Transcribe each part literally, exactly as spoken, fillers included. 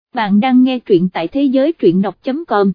Bạn đang nghe truyện tại thế giới truyện đọc chấm com.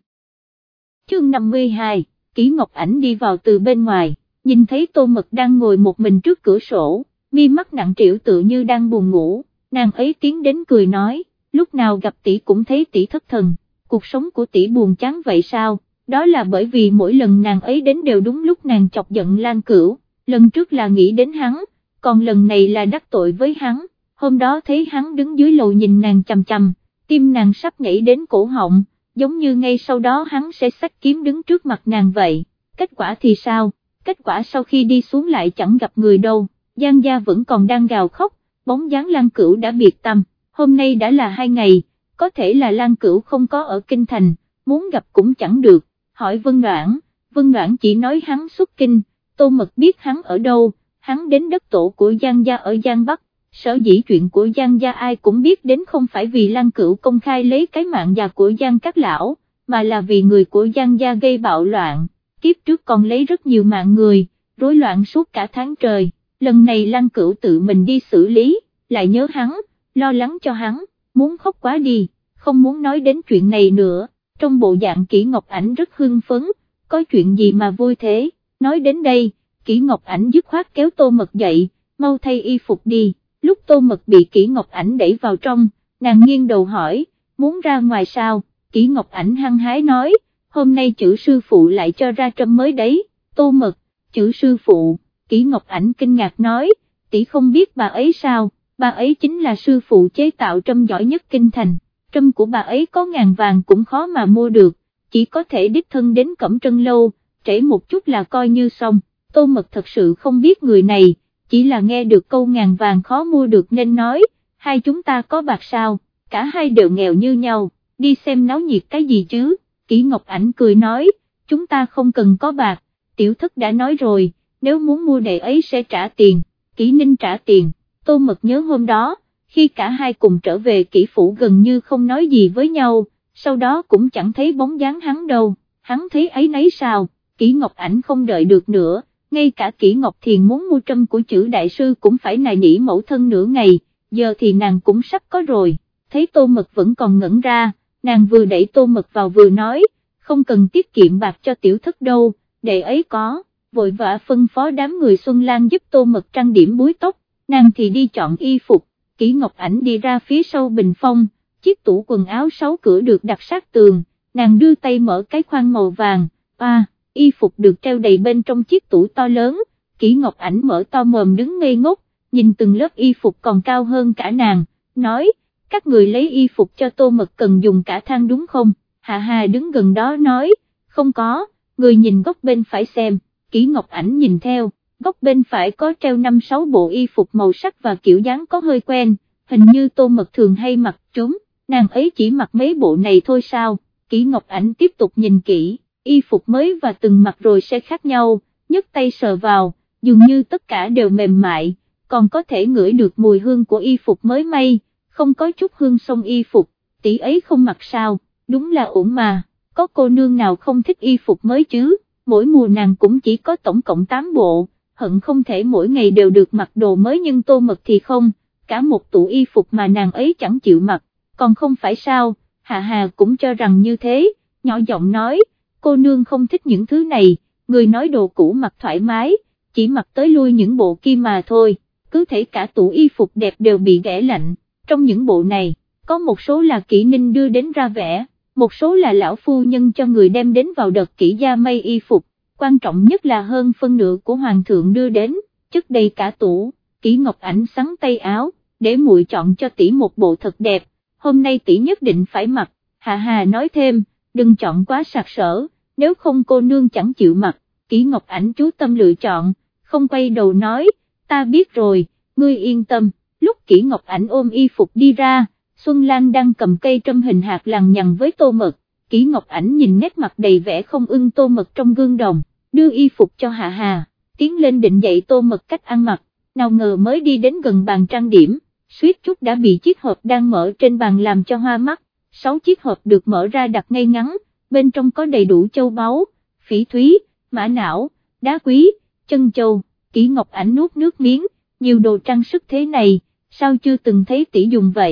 Chương năm mươi hai, Kỷ Ngọc Ảnh đi vào từ bên ngoài, nhìn thấy Tô Mật đang ngồi một mình trước cửa sổ, mi mắt nặng trĩu tựa như đang buồn ngủ, nàng ấy tiến đến cười nói, lúc nào gặp tỷ cũng thấy tỷ thất thần, cuộc sống của tỷ buồn chán vậy sao? Đó là bởi vì mỗi lần nàng ấy đến đều đúng lúc nàng chọc giận Lan Cửu, lần trước là nghĩ đến hắn, còn lần này là đắc tội với hắn, hôm đó thấy hắn đứng dưới lầu nhìn nàng chằm chằm, tim nàng sắp nhảy đến cổ họng, giống như ngay sau đó hắn sẽ xách kiếm đứng trước mặt nàng vậy. Kết quả thì sao? Kết quả sau khi đi xuống lại chẳng gặp người đâu, Giang Gia vẫn còn đang gào khóc, bóng dáng Lan Cửu đã biệt tâm, hôm nay đã là hai ngày, có thể là Lan Cửu không có ở Kinh Thành, muốn gặp cũng chẳng được, hỏi Vân Noãn, Vân Noãn chỉ nói hắn xuất kinh, Tô Mật biết hắn ở đâu, hắn đến đất tổ của Giang Gia ở Giang Bắc. Sở dĩ chuyện của Giang Gia ai cũng biết đến không phải vì Lan Cửu công khai lấy cái mạng già của Giang Các Lão, mà là vì người của Giang Gia gây bạo loạn, kiếp trước còn lấy rất nhiều mạng người, rối loạn suốt cả tháng trời, lần này Lan Cửu tự mình đi xử lý, lại nhớ hắn, lo lắng cho hắn, muốn khóc quá đi, không muốn nói đến chuyện này nữa, trong bộ dạng Kỷ Ngọc Ảnh rất hưng phấn, có chuyện gì mà vui thế, nói đến đây, Kỷ Ngọc Ảnh dứt khoát kéo Tô Mật dậy, mau thay y phục đi. Lúc Tô Mật bị Kỷ Ngọc Ảnh đẩy vào trong, nàng nghiêng đầu hỏi, muốn ra ngoài sao? Kỷ Ngọc Ảnh hăng hái nói, hôm nay chữ sư phụ lại cho ra trâm mới đấy. Tô Mật, chữ sư phụ? Kỷ Ngọc Ảnh kinh ngạc nói, tỷ không biết bà ấy sao? Bà ấy chính là sư phụ chế tạo trâm giỏi nhất Kinh Thành, trâm của bà ấy có ngàn vàng cũng khó mà mua được, chỉ có thể đích thân đến Cẩm Trân Lâu, trễ một chút là coi như xong. Tô Mật thật sự không biết người này, chỉ là nghe được câu ngàn vàng khó mua được nên nói, hai chúng ta có bạc sao? Cả hai đều nghèo như nhau, đi xem náo nhiệt cái gì chứ? Kỷ Ngọc Ảnh cười nói, chúng ta không cần có bạc, tiểu thất đã nói rồi, nếu muốn mua đệ ấy sẽ trả tiền. Kỷ Ninh trả tiền. Tô Mật nhớ hôm đó, khi cả hai cùng trở về Kỷ phủ gần như không nói gì với nhau, sau đó cũng chẳng thấy bóng dáng hắn đâu, hắn thấy ấy nấy sao? Kỷ Ngọc Ảnh không đợi được nữa, ngay cả Kỷ Ngọc Thiền muốn mua trâm của chữ đại sư cũng phải nài nỉ mẫu thân nửa ngày, giờ thì nàng cũng sắp có rồi. Thấy Tô Mật vẫn còn ngẩn ra, nàng vừa đẩy Tô Mật vào vừa nói, không cần tiết kiệm bạc cho tiểu thất đâu, đệ ấy có, vội vã phân phó đám người Xuân Lan giúp Tô Mật trang điểm búi tóc, nàng thì đi chọn y phục. Kỷ Ngọc Ảnh đi ra phía sau bình phong, chiếc tủ quần áo sáu cửa được đặt sát tường, nàng đưa tay mở cái khoang màu vàng, à, y phục được treo đầy bên trong chiếc tủ to lớn. Kỷ Ngọc Ảnh mở to mồm đứng ngây ngốc, nhìn từng lớp y phục còn cao hơn cả nàng, nói, các người lấy y phục cho Tô Mật cần dùng cả thang đúng không? Hạ Hà đứng gần đó nói, không có, người nhìn góc bên phải xem. Kỷ Ngọc Ảnh nhìn theo, góc bên phải có treo năm sáu bộ y phục màu sắc và kiểu dáng có hơi quen, hình như Tô Mật thường hay mặc chúng, nàng ấy chỉ mặc mấy bộ này thôi sao? Kỷ Ngọc Ảnh tiếp tục nhìn kỹ, y phục mới và từng mặc rồi sẽ khác nhau, nhấc tay sờ vào, dường như tất cả đều mềm mại, còn có thể ngửi được mùi hương của y phục mới may, không có chút hương xông y phục, tỷ ấy không mặc sao? Đúng là ổn mà, có cô nương nào không thích y phục mới chứ? Mỗi mùa nàng cũng chỉ có tổng cộng tám bộ, hận không thể mỗi ngày đều được mặc đồ mới, nhưng Tô Mật thì không, cả một tủ y phục mà nàng ấy chẳng chịu mặc, còn không phải sao? Hạ Hà cũng cho rằng như thế, nhỏ giọng nói, cô nương không thích những thứ này, người nói đồ cũ mặc thoải mái, chỉ mặc tới lui những bộ kia mà thôi, cứ thể cả tủ y phục đẹp đều bị ghẻ lạnh. Trong những bộ này, có một số là Kỷ Ninh đưa đến ra vẽ, một số là lão phu nhân cho người đem đến vào đợt Kỷ gia may y phục, quan trọng nhất là hơn phân nửa của hoàng thượng đưa đến, chất đầy cả tủ. Kỷ Ngọc Ảnh sắn tay áo, để muội chọn cho tỷ một bộ thật đẹp, hôm nay tỷ nhất định phải mặc. Hạ Hà nói thêm, đừng chọn quá sặc sỡ, nếu không cô nương chẳng chịu mặc. Kỷ Ngọc Ảnh chú tâm lựa chọn, không quay đầu nói, ta biết rồi, ngươi yên tâm. Lúc Kỷ Ngọc Ảnh ôm y phục đi ra, Xuân Lan đang cầm cây trâm hình hạt lằng nhằng với Tô Mật. Kỷ Ngọc Ảnh nhìn nét mặt đầy vẻ không ưng Tô Mật trong gương đồng, đưa y phục cho Hạ Hà, tiến lên định dạy Tô Mật cách ăn mặc, nào ngờ mới đi đến gần bàn trang điểm, suýt chút đã bị chiếc hộp đang mở trên bàn làm cho hoa mắt. Sáu chiếc hộp được mở ra đặt ngay ngắn, bên trong có đầy đủ châu báu, phỉ thúy, mã não, đá quý, chân châu. Kỷ Ngọc Ảnh nuốt nước miếng, nhiều đồ trang sức thế này, sao chưa từng thấy tỷ dùng vậy?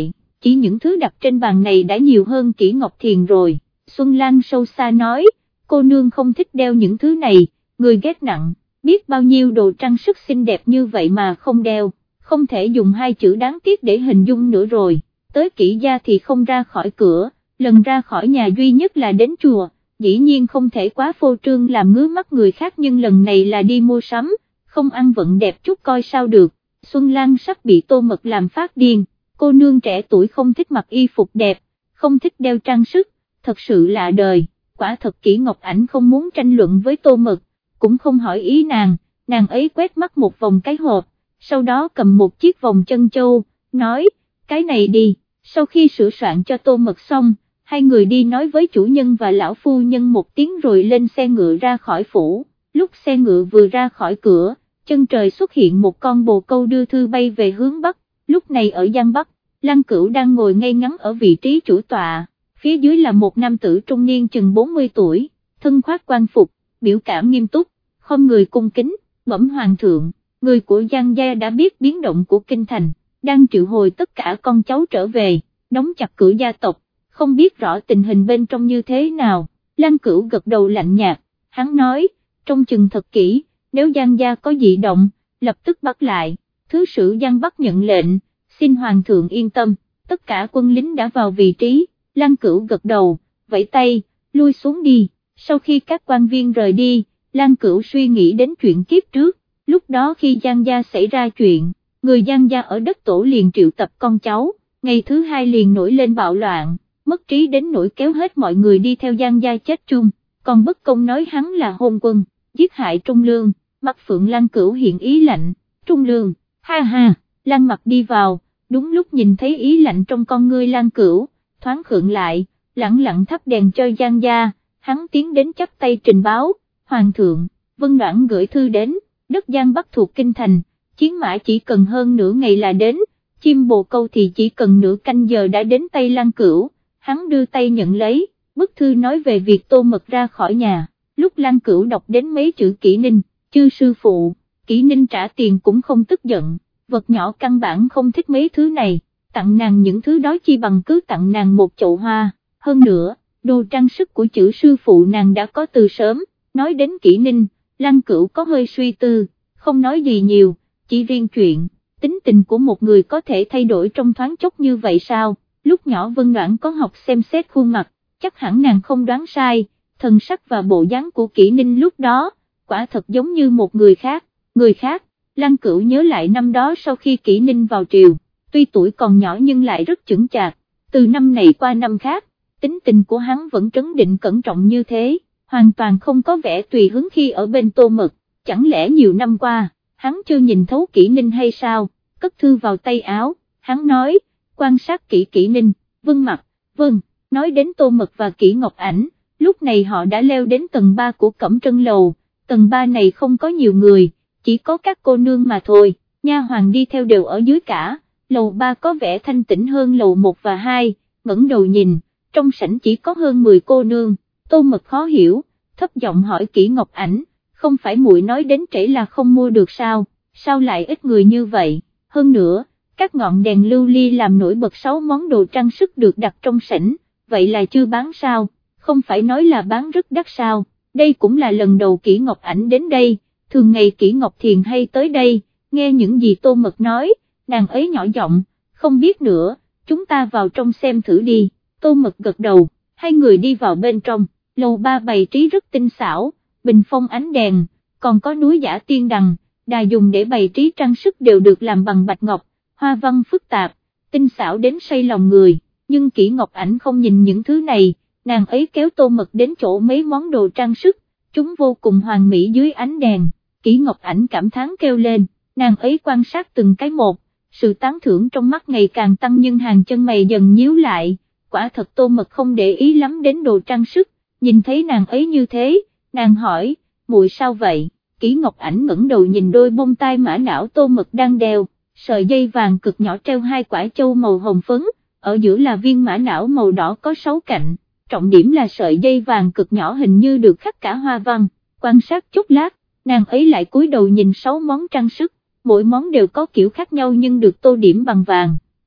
chỉ những thứ đặt trên bàn này đã nhiều hơn Kỷ Ngọc Thiền rồi. Xuân Lan sâu xa nói, cô nương không thích đeo những thứ này, người ghét nặng, biết bao nhiêu đồ trang sức xinh đẹp như vậy mà không đeo, không thể dùng hai chữ đáng tiếc để hình dung nữa rồi. Tới Kỷ gia thì không ra khỏi cửa, lần ra khỏi nhà duy nhất là đến chùa, dĩ nhiên không thể quá phô trương làm ngứa mắt người khác, nhưng lần này là đi mua sắm, không ăn vận đẹp chút coi sao được. Xuân Lan sắp bị Tô Mật làm phát điên, cô nương trẻ tuổi không thích mặc y phục đẹp, không thích đeo trang sức, thật sự lạ đời. Quả thật Kỷ Ngọc Ảnh không muốn tranh luận với Tô Mật, cũng không hỏi ý nàng, nàng ấy quét mắt một vòng cái hộp, sau đó cầm một chiếc vòng chân châu, nói, cái này đi. Sau khi sửa soạn cho Tô Mật xong, hai người đi nói với chủ nhân và lão phu nhân một tiếng rồi lên xe ngựa ra khỏi phủ. Lúc xe ngựa vừa ra khỏi cửa, chân trời xuất hiện một con bồ câu đưa thư bay về hướng Bắc. Lúc này ở Giang Bắc, Lăng Cửu đang ngồi ngay ngắn ở vị trí chủ tọa, phía dưới là một nam tử trung niên chừng bốn mươi tuổi, thân khoác quan phục, biểu cảm nghiêm túc, không người cung kính, bẩm hoàng thượng, người của Giang gia đã biết biến động của kinh thành, đang triệu hồi tất cả con cháu trở về, đóng chặt cửa gia tộc, không biết rõ tình hình bên trong như thế nào. Lăng Cửu gật đầu lạnh nhạt, hắn nói, trông chừng thật kỹ, nếu Giang gia có dị động, lập tức bắt lại. Thứ sử Giang Bắc nhận lệnh, xin hoàng thượng yên tâm, tất cả quân lính đã vào vị trí. Lăng Cửu gật đầu, vẫy tay, lui xuống đi. Sau khi các quan viên rời đi, Lăng Cửu suy nghĩ đến chuyện kiếp trước, lúc đó khi Giang gia xảy ra chuyện, người Giang gia ở đất tổ liền triệu tập con cháu, ngày thứ hai liền nổi lên bạo loạn, mất trí đến nỗi kéo hết mọi người đi theo Giang gia chết chung, còn bất công nói hắn là hôn quân, giết hại Trung Lương. Mặt Phượng Lăng Cửu hiện ý lạnh, Trung Lương, ha ha. Lăng Mặc đi vào, đúng lúc nhìn thấy ý lạnh trong con ngươi Lăng Cửu, thoáng khựng lại, lẳng lặng thắp đèn cho Giang gia, hắn tiến đến chắp tay trình báo, hoàng thượng, Vân Đoản gửi thư đến, đất Giang Bắc thuộc kinh thành, chiến mã chỉ cần hơn nửa ngày là đến, chim bồ câu thì chỉ cần nửa canh giờ đã đến tay Lăng Cửu. Hắn đưa tay nhận lấy, bức thư nói về việc Tô Mật ra khỏi nhà. Lúc Lăng Cửu đọc đến mấy chữ Kỷ Ninh, chư sư phụ, Kỷ Ninh trả tiền cũng không tức giận, vật nhỏ căn bản không thích mấy thứ này, tặng nàng những thứ đó chi bằng cứ tặng nàng một chậu hoa. Hơn nữa, đồ trang sức của chữ sư phụ nàng đã có từ sớm. Nói đến Kỷ Ninh, Lăng Cửu có hơi suy tư, không nói gì nhiều, chỉ riêng chuyện, tính tình của một người có thể thay đổi trong thoáng chốc như vậy sao? Lúc nhỏ Vân Đoản có học xem xét khuôn mặt, chắc hẳn nàng không đoán sai, thần sắc và bộ dáng của Kỷ Ninh lúc đó, quả thật giống như một người khác, người khác. Lăng Cửu nhớ lại năm đó sau khi Kỷ Ninh vào triều, tuy tuổi còn nhỏ nhưng lại rất chững chạc, từ năm này qua năm khác, tính tình của hắn vẫn trấn định cẩn trọng như thế, hoàn toàn không có vẻ tùy hứng khi ở bên Tô Mật, chẳng lẽ nhiều năm qua, hắn chưa nhìn thấu Kỷ Ninh hay sao? Cất thư vào tay áo, hắn nói, quan sát kỹ Kỷ Ninh. Vâng Mặc, vâng. Nói đến Tô Mật và Kỷ Ngọc Ảnh, lúc này họ đã leo đến tầng ba của Cẩm Trân Lầu, tầng ba này không có nhiều người, chỉ có các cô nương mà thôi, nha hoàn đi theo đều ở dưới cả, lầu ba có vẻ thanh tĩnh hơn lầu một và hai, ngẩng đầu nhìn, trong sảnh chỉ có hơn mười cô nương. Tô Mật khó hiểu, thấp giọng hỏi Kỷ Ngọc Ảnh, không phải muội nói đến trễ là không mua được sao, sao lại ít người như vậy? Hơn nữa, các ngọn đèn lưu ly làm nổi bật sáu món đồ trang sức được đặt trong sảnh, vậy là chưa bán sao? Không phải nói là bán rất đắt sao? Đây cũng là lần đầu Kỷ Ngọc Ảnh đến đây, thường ngày Kỷ Ngọc Thiền hay tới đây, nghe những gì Tô Mật nói, nàng ấy nhỏ giọng, không biết nữa, chúng ta vào trong xem thử đi. Tô Mật gật đầu, hai người đi vào bên trong, lầu ba bày trí rất tinh xảo, bình phong ánh đèn, còn có núi giả tiên đằng, đà dùng để bày trí trang sức đều được làm bằng bạch ngọc, hoa văn phức tạp, tinh xảo đến say lòng người, nhưng Kỷ Ngọc Ảnh không nhìn những thứ này, nàng ấy kéo Tô Mật đến chỗ mấy món đồ trang sức, chúng vô cùng hoàn mỹ dưới ánh đèn. Kỷ Ngọc Ảnh cảm thán kêu lên, nàng ấy quan sát từng cái một, sự tán thưởng trong mắt ngày càng tăng nhưng hàng chân mày dần nhíu lại, quả thật Tô Mật không để ý lắm đến đồ trang sức, nhìn thấy nàng ấy như thế, nàng hỏi, muội sao vậy? Kỷ Ngọc Ảnh ngẩng đầu nhìn đôi bông tai mã não Tô Mật đang đeo, sợi dây vàng cực nhỏ treo hai quả châu màu hồng phấn, ở giữa là viên mã não màu đỏ có sáu cạnh, trọng điểm là sợi dây vàng cực nhỏ hình như được khắc cả hoa văn. Quan sát chút lát, nàng ấy lại cúi đầu nhìn sáu món trang sức, mỗi món đều có kiểu khác nhau nhưng được tô điểm bằng vàng,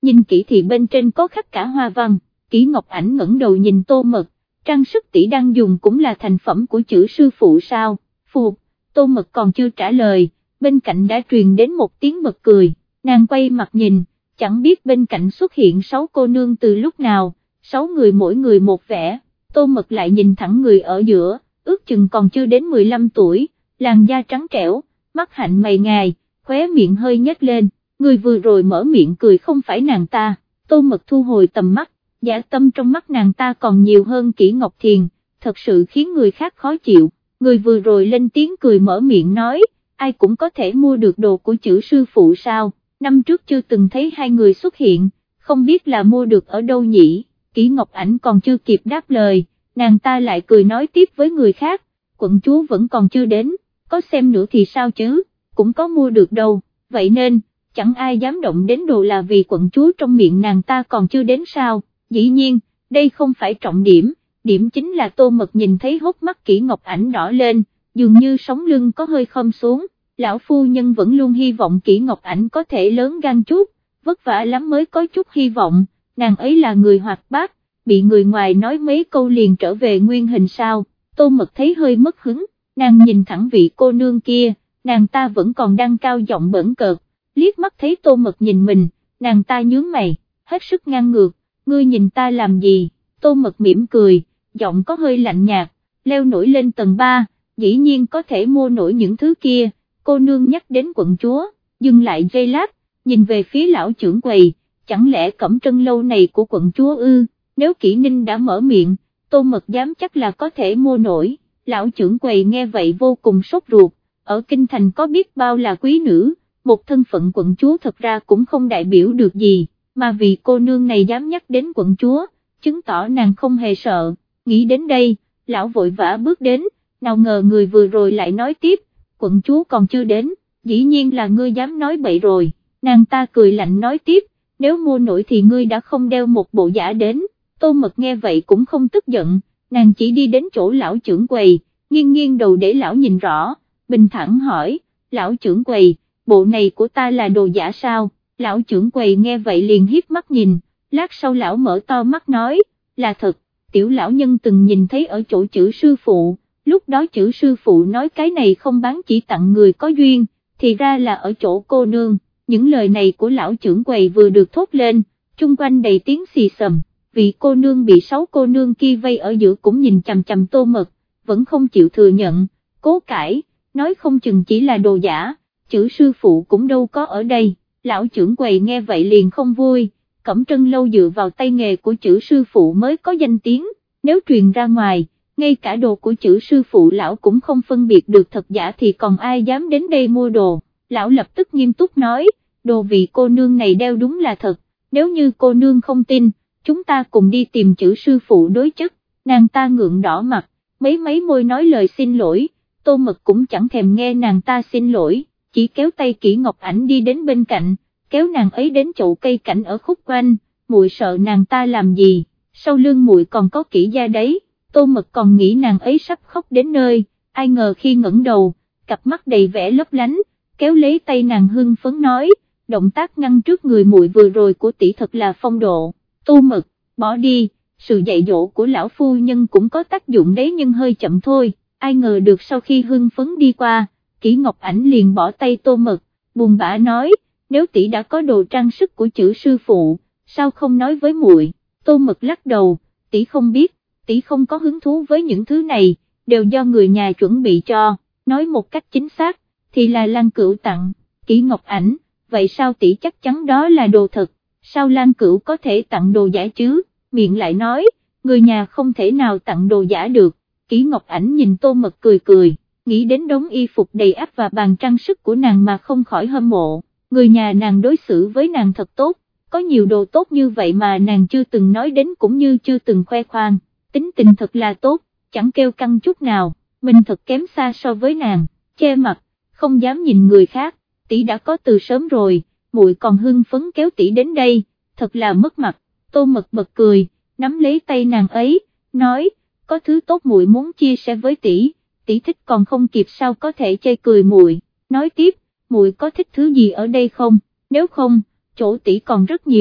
nhìn kỹ thì bên trên có khắc cả hoa văn. Kỷ Ngọc Ảnh ngẩng đầu nhìn Tô Mật, trang sức tỷ đang dùng cũng là thành phẩm của chữ sư phụ sao? Phục, Tô Mật còn chưa trả lời, bên cạnh đã truyền đến một tiếng bật cười, nàng quay mặt nhìn, chẳng biết bên cạnh xuất hiện sáu cô nương từ lúc nào, sáu người mỗi người một vẻ. Tô Mật lại nhìn thẳng người ở giữa, ước chừng còn chưa đến mười lăm tuổi, làn da trắng trẻo, mắt hạnh mày ngài, khóe miệng hơi nhếch lên, người vừa rồi mở miệng cười không phải nàng ta. Tô Mật thu hồi tầm mắt, dã tâm trong mắt nàng ta còn nhiều hơn Kỷ Ngọc Thiền, thật sự khiến người khác khó chịu. Người vừa rồi lên tiếng cười mở miệng nói, ai cũng có thể mua được đồ của chữ sư phụ sao? Năm trước chưa từng thấy hai người xuất hiện, không biết là mua được ở đâu nhỉ? Kỷ Ngọc Ảnh còn chưa kịp đáp lời, nàng ta lại cười nói tiếp với người khác, quận chúa vẫn còn chưa đến, có xem nữa thì sao chứ, cũng có mua được đâu, vậy nên, chẳng ai dám động đến đồ là vì quận chúa trong miệng nàng ta còn chưa đến sao? Dĩ nhiên, đây không phải trọng điểm, điểm chính là Tô Mật nhìn thấy hốc mắt Kỷ Ngọc Ảnh đỏ lên, dường như sống lưng có hơi khom xuống. Lão phu nhân vẫn luôn hy vọng Kỷ Ngọc Ảnh có thể lớn gan chút, vất vả lắm mới có chút hy vọng, nàng ấy là người hoạt bát, bị người ngoài nói mấy câu liền trở về nguyên hình sao? Tô Mật thấy hơi mất hứng, nàng nhìn thẳng vị cô nương kia, nàng ta vẫn còn đang cao giọng bỡn cợt, liếc mắt thấy Tô Mật nhìn mình, nàng ta nhướng mày, hết sức ngang ngược, ngươi nhìn ta làm gì? Tô Mật mỉm cười, giọng có hơi lạnh nhạt, leo nổi lên tầng ba, dĩ nhiên có thể mua nổi những thứ kia. Cô nương nhắc đến quận chúa, dừng lại giây lát, nhìn về phía lão trưởng quầy, chẳng lẽ Cẩm Trân lâu này của quận chúa ư? Nếu Kỷ Ninh đã mở miệng, Tô Mật dám chắc là có thể mua nổi. Lão trưởng quầy nghe vậy vô cùng sốt ruột, ở kinh thành có biết bao là quý nữ, một thân phận quận chúa thật ra cũng không đại biểu được gì, mà vì cô nương này dám nhắc đến quận chúa, chứng tỏ nàng không hề sợ. Nghĩ đến đây, lão vội vã bước đến, nào ngờ người vừa rồi lại nói tiếp, quận chúa còn chưa đến, dĩ nhiên là ngươi dám nói bậy rồi. Nàng ta cười lạnh nói tiếp, nếu mua nổi thì ngươi đã không đeo một bộ giả đến. Tô Mật nghe vậy cũng không tức giận, nàng chỉ đi đến chỗ lão trưởng quầy, nghiêng nghiêng đầu để lão nhìn rõ, bình thản hỏi, lão trưởng quầy, bộ này của ta là đồ giả sao? Lão trưởng quầy nghe vậy liền hiếp mắt nhìn, lát sau lão mở to mắt nói, là thật, tiểu lão nhân từng nhìn thấy ở chỗ chữ sư phụ. Lúc đó chữ sư phụ nói cái này không bán chỉ tặng người có duyên, thì ra là ở chỗ cô nương. Những lời này của lão trưởng quầy vừa được thốt lên, chung quanh đầy tiếng xì xầm, vì cô nương bị sáu cô nương kia vây ở giữa cũng nhìn chằm chằm Tô Mật, vẫn không chịu thừa nhận, cố cãi, nói không chừng chỉ là đồ giả, chữ sư phụ cũng đâu có ở đây. Lão trưởng quầy nghe vậy liền không vui, Cẩm Trân lâu dựa vào tay nghề của chữ sư phụ mới có danh tiếng, nếu truyền ra ngoài, ngay cả đồ của chữ sư phụ lão cũng không phân biệt được thật giả thì còn ai dám đến đây mua đồ. Lão lập tức nghiêm túc nói, đồ vị cô nương này đeo đúng là thật, nếu như cô nương không tin, chúng ta cùng đi tìm chữ sư phụ đối chất. Nàng ta ngượng đỏ mặt, mấy mấy môi nói lời xin lỗi, Tô Mật cũng chẳng thèm nghe nàng ta xin lỗi, chỉ kéo tay Kỷ Ngọc Ảnh đi đến bên cạnh, kéo nàng ấy đến chậu cây cảnh ở khúc quanh, muội sợ nàng ta làm gì, sau lưng muội còn có Kỷ gia đấy. Tô Mật còn nghĩ nàng ấy sắp khóc đến nơi, ai ngờ khi ngẩng đầu, cặp mắt đầy vẻ lấp lánh, kéo lấy tay nàng hưng phấn nói, động tác ngăn trước người muội vừa rồi của tỷ thật là phong độ. Tô Mật, bỏ đi, sự dạy dỗ của lão phu nhân cũng có tác dụng đấy nhưng hơi chậm thôi. Ai ngờ được sau khi hưng phấn đi qua, Kỷ Ngọc Ảnh liền bỏ tay Tô Mật, buồn bã nói, nếu tỷ đã có đồ trang sức của chữ sư phụ, sao không nói với muội? Tô Mật lắc đầu, tỷ không biết, tỷ không có hứng thú với những thứ này, đều do người nhà chuẩn bị cho, nói một cách chính xác, thì là Lan Cửu tặng. Kỷ Ngọc Ảnh, vậy sao tỷ chắc chắn đó là đồ thật, sao Lan Cửu có thể tặng đồ giả chứ? Miệng lại nói, người nhà không thể nào tặng đồ giả được. Kỷ Ngọc Ảnh nhìn Tô Mật cười cười, nghĩ đến đống y phục đầy ắp và bàn trang sức của nàng mà không khỏi hâm mộ, người nhà nàng đối xử với nàng thật tốt, có nhiều đồ tốt như vậy mà nàng chưa từng nói đến cũng như chưa từng khoe khoang, tính tình thật là tốt, chẳng kêu căng chút nào, mình thật kém xa so với nàng, che mặt, không dám nhìn người khác, tỷ đã có từ sớm rồi, muội còn hưng phấn kéo tỷ đến đây, thật là mất mặt. Tô Mật bật cười, nắm lấy tay nàng ấy, nói, có thứ tốt muội muốn chia sẻ với tỷ, tỷ thích còn không kịp sao có thể chê cười muội. Nói tiếp, muội có thích thứ gì ở đây không, nếu không, chỗ tỷ còn rất nhiều,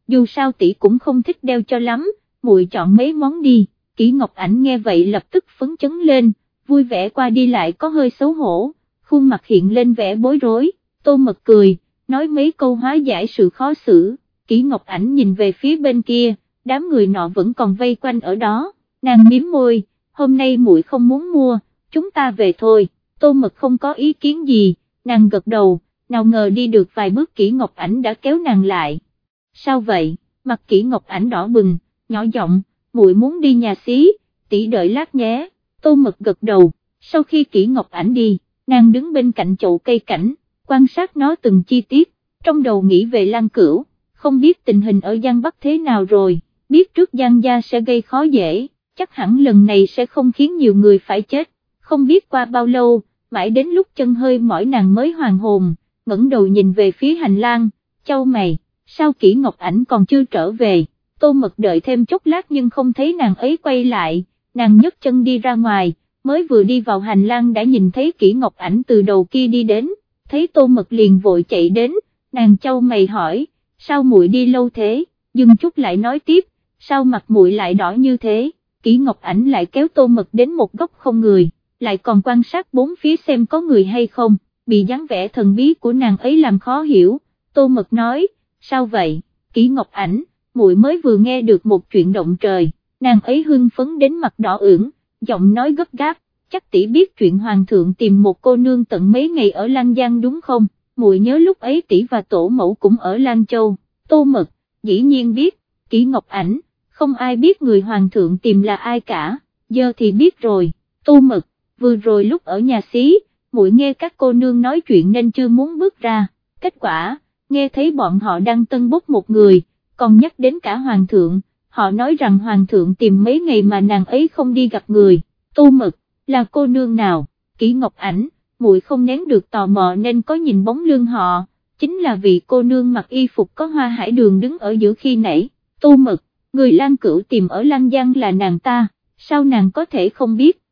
dù sao tỷ cũng không thích đeo cho lắm, muội chọn mấy món đi. Kỷ Ngọc Ảnh nghe vậy lập tức phấn chấn lên, vui vẻ qua đi lại có hơi xấu hổ, khuôn mặt hiện lên vẻ bối rối. Tô Mật cười, nói mấy câu hóa giải sự khó xử. Kỷ Ngọc Ảnh nhìn về phía bên kia, đám người nọ vẫn còn vây quanh ở đó, nàng mím môi, hôm nay muội không muốn mua, chúng ta về thôi. Tô Mật không có ý kiến gì, nàng gật đầu, nào ngờ đi được vài bước Kỷ Ngọc Ảnh đã kéo nàng lại. Sao vậy? Mặt Kỷ Ngọc Ảnh đỏ bừng, nhỏ giọng, muội muốn đi nhà xí, tỷ đợi lát nhé. Tô Mật gật đầu, sau khi Kỷ Ngọc Ảnh đi, nàng đứng bên cạnh chậu cây cảnh, quan sát nó từng chi tiết, trong đầu nghĩ về Lan Cửu, không biết tình hình ở Giang Bắc thế nào rồi, biết trước Giang gia sẽ gây khó dễ, chắc hẳn lần này sẽ không khiến nhiều người phải chết. Không biết qua bao lâu, mãi đến lúc chân hơi mỏi nàng mới hoàn hồn, ngẩng đầu nhìn về phía hành lang, chau mày, sao Kỷ Ngọc Ảnh còn chưa trở về. Tô Mật đợi thêm chốc lát nhưng không thấy nàng ấy quay lại, nàng nhấc chân đi ra ngoài, mới vừa đi vào hành lang đã nhìn thấy Kỷ Ngọc Ảnh từ đầu kia đi đến, thấy Tô Mật liền vội chạy đến, nàng chau mày hỏi, sao muội đi lâu thế, dừng chút lại nói tiếp, sao mặt muội lại đỏ như thế. Kỷ Ngọc Ảnh lại kéo Tô Mật đến một góc không người, lại còn quan sát bốn phía xem có người hay không, bị dáng vẻ thần bí của nàng ấy làm khó hiểu. Tô Mật nói, sao vậy? Kỷ Ngọc Ảnh, muội mới vừa nghe được một chuyện động trời. Nàng ấy hưng phấn đến mặt đỏ ửng, giọng nói gấp gáp, chắc tỷ biết chuyện hoàng thượng tìm một cô nương tận mấy ngày ở Lan Giang đúng không? Muội nhớ lúc ấy tỷ và tổ mẫu cũng ở Lan Châu. Tô Mật, dĩ nhiên biết. Kỷ Ngọc Ảnh, không ai biết người hoàng thượng tìm là ai cả, giờ thì biết rồi. Tô Mật, vừa rồi lúc ở nhà xí, muội nghe các cô nương nói chuyện nên chưa muốn bước ra, kết quả, nghe thấy bọn họ đang tân bốc một người, còn nhắc đến cả hoàng thượng, họ nói rằng hoàng thượng tìm mấy ngày mà nàng ấy không đi gặp người. Tô Mật, là cô nương nào? Kỷ Ngọc Ảnh, muội không nén được tò mò nên có nhìn bóng lưng họ, chính là vị cô nương mặc y phục có hoa hải đường đứng ở giữa khi nãy. Tô Mật, người Lan Cửu tìm ở Lan Giang là nàng ta, sao nàng có thể không biết?